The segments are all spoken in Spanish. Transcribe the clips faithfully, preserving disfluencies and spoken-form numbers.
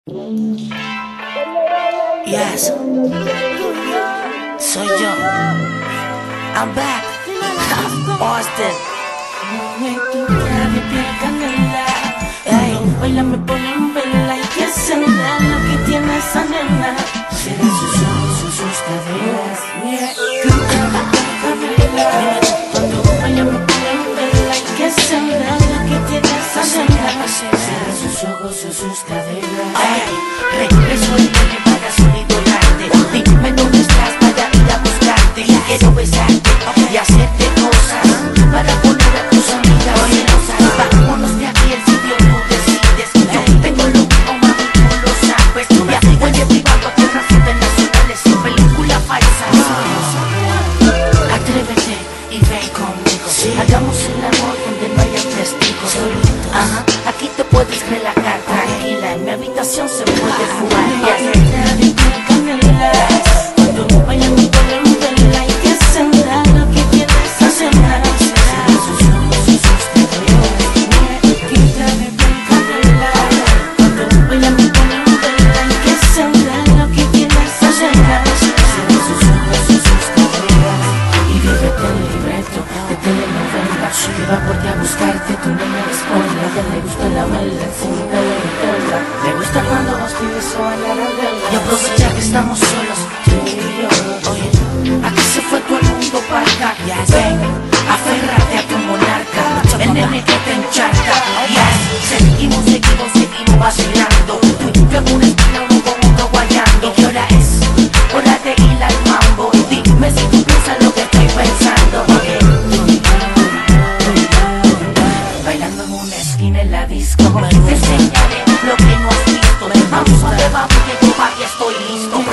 Yes, soy yo. I'm back. Austin. Ey, baila me pone en vela y que se da lo que tiene esa nena. Será sus ojos o sus caderas. Cuando baila me pone en vela y que se da lo que tiene esa nena. Será sus ojos o sus caderas. Ey, regreso y me pagas un idolarte. Dime dónde estás para ir a buscarte. Quiero besarte y hacerte cosas para poner a tus amigas celosas. Vámonos de aquí el sitio tú decides. Yo tengo lo mismo, mami, tú lo sabes. Viaje privado a tierras internacionales sin película falsa. Atrévete y ven conmigo. Hagamos el amor donde no haya testigos. Ajá, aquí te puedes relajar tranquila. En mi habitación se puede fumar. Cuando vayan a poner un vela y que se da lo que tienes a cenar. Sus ojos y sus caderas. Cuando vayan a poner un vela y que se da lo que tienes a cenar. Sus ojos y sus caderas. Y vívete el libreto de telenovela que va por ti a buscarte. Tú no me respondes. A ella le gusta la vela, sin tela. Le gusta cuando vos pides o bailar a vela. Y aprovecha que estamos solos. Oye, aquí se fue todo el mundo para acá. Ven, aférrate a tu monarca, el nene que te encharca. Yes, seguimos, seguimos, seguimos vacilando. Tú que en una esquina uno con uno guayando. ¿Qué hora es? Hora de ir al mambo. Dime si tú piensas lo que estoy pensando. Okay. Bailando en una esquina en la disco, te enseñaré lo que no has visto. Vamos a ver, vamos, que tu papi estoy listo.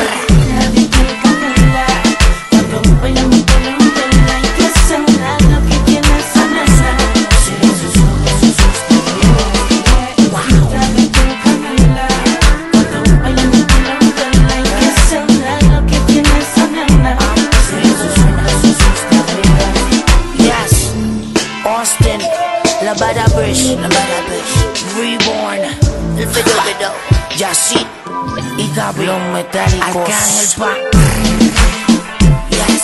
Austin, La Badabush, La Badabush, Reborn, El Fedo Fedo, Yacit y Gabriel Metálicos, Arcángel Pac. Yes,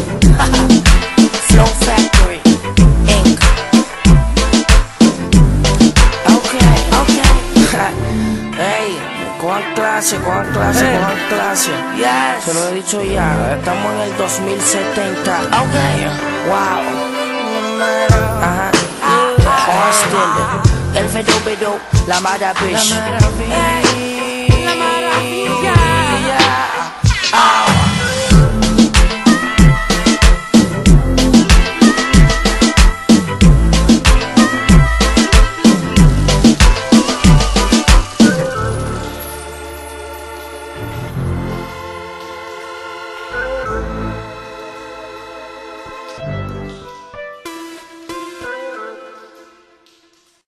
Flow Factory, Inc. Ok, ok. Hey, con clase, con clase, hey. Con clase. Yes. Se lo he dicho ya, estamos en el dos mil setenta. Ok, wow. Ajá, Austin, El Fedo Fedo, La Badabush.